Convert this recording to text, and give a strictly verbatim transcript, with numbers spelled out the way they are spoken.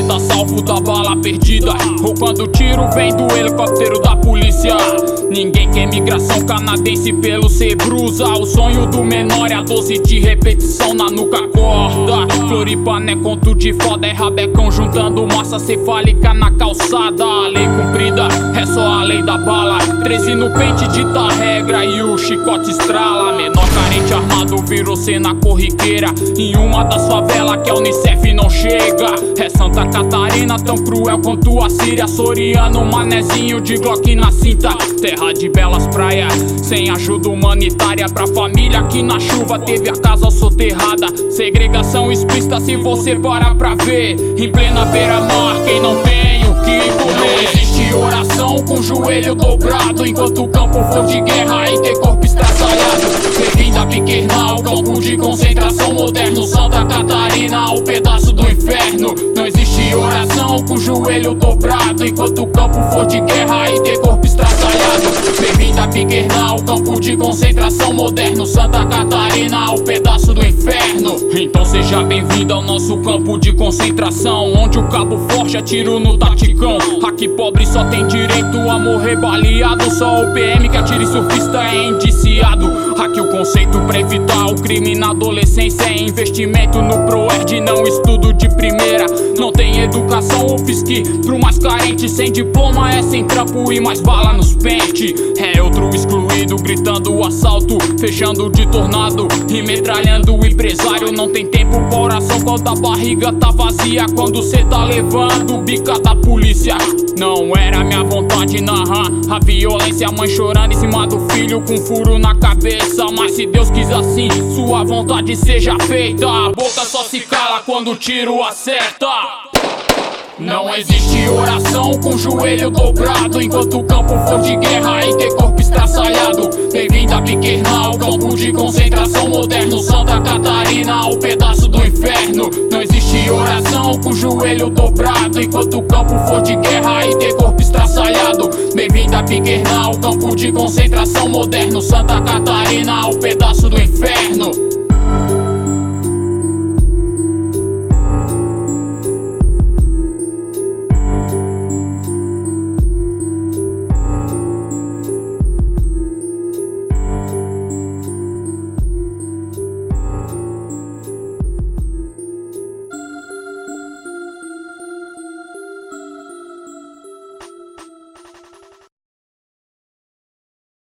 tá salvo da bala perdida, ou quando o tiro vem do helicóptero da polícia. Ninguém quer migração canadense pelo Sebrusa. O sonho do menor é a doze de repetição na nuca corta. Floripa não é conto de foda, é rabecão juntando massa cefálica na calçada. A lei cumprida é só a lei da bala. Treze no pente dita a regra e o chicote estrala. Menor carente armado virou cena corriqueira em uma das favelas que a Unicef não chega. É Santa Catarina, tão cruel quanto a Síria. Soriano, manezinho de Glock na cinta. Terra de belas praias, sem ajuda humanitária pra família que na chuva teve a casa soterrada. Segregação explícita se você para pra ver. Em plena beira-mar, quem não tem o que comer. Não existe oração com o joelho dobrado enquanto o campo for de guerra e ter corpo estraçalhado. Bem-vindo a Piquernal, campo de concentração moderno. Santa Catarina, o pedaço do inferno. Não existe oração com o joelho dobrado enquanto o campo for de guerra e ter corpo estraçalhado. Bem-vindo a Piquernal, campo de concentração moderno. Santa Catarina, o pedaço do inferno. Então seja bem-vindo ao nosso campo de concentração, onde o cabo forte atira no taticão. Aqui pobre só tem direito a morrer baleado. Só o P M que atira e surfista é indiciado. Aqui o conceito pra evitar o crime na adolescência é investimento no ProErd, não estudo de primeira. Não tem educação ou fisque pro mais carente. Sem diploma é sem trampo e mais bala nos pente. É outro excluído gritando o assalto, fechando de tornado e metralhando o empresário. Não tem tempo pra oração quando a barriga tá vazia, quando cê tá levando bica da polícia. Não era minha vontade narrar a violência, a mãe chorando em cima do filho com furo na cabeça. Mas se Deus quis assim, sua vontade seja feita. A boca só se cala quando o tiro acerta. Não existe oração com o joelho dobrado enquanto o campo for de guerra e ter corpo estraçalhado. Bem-vindo a Piquernal, campo de concentração moderno. Santa Catarina, o pedaço do inferno. Não existe oração com o joelho dobrado enquanto o campo for de guerra e ter corpo estraçalhado. Bem-vindo a Piquernal, campo de concentração moderno. Santa Catarina, o pedaço do inferno.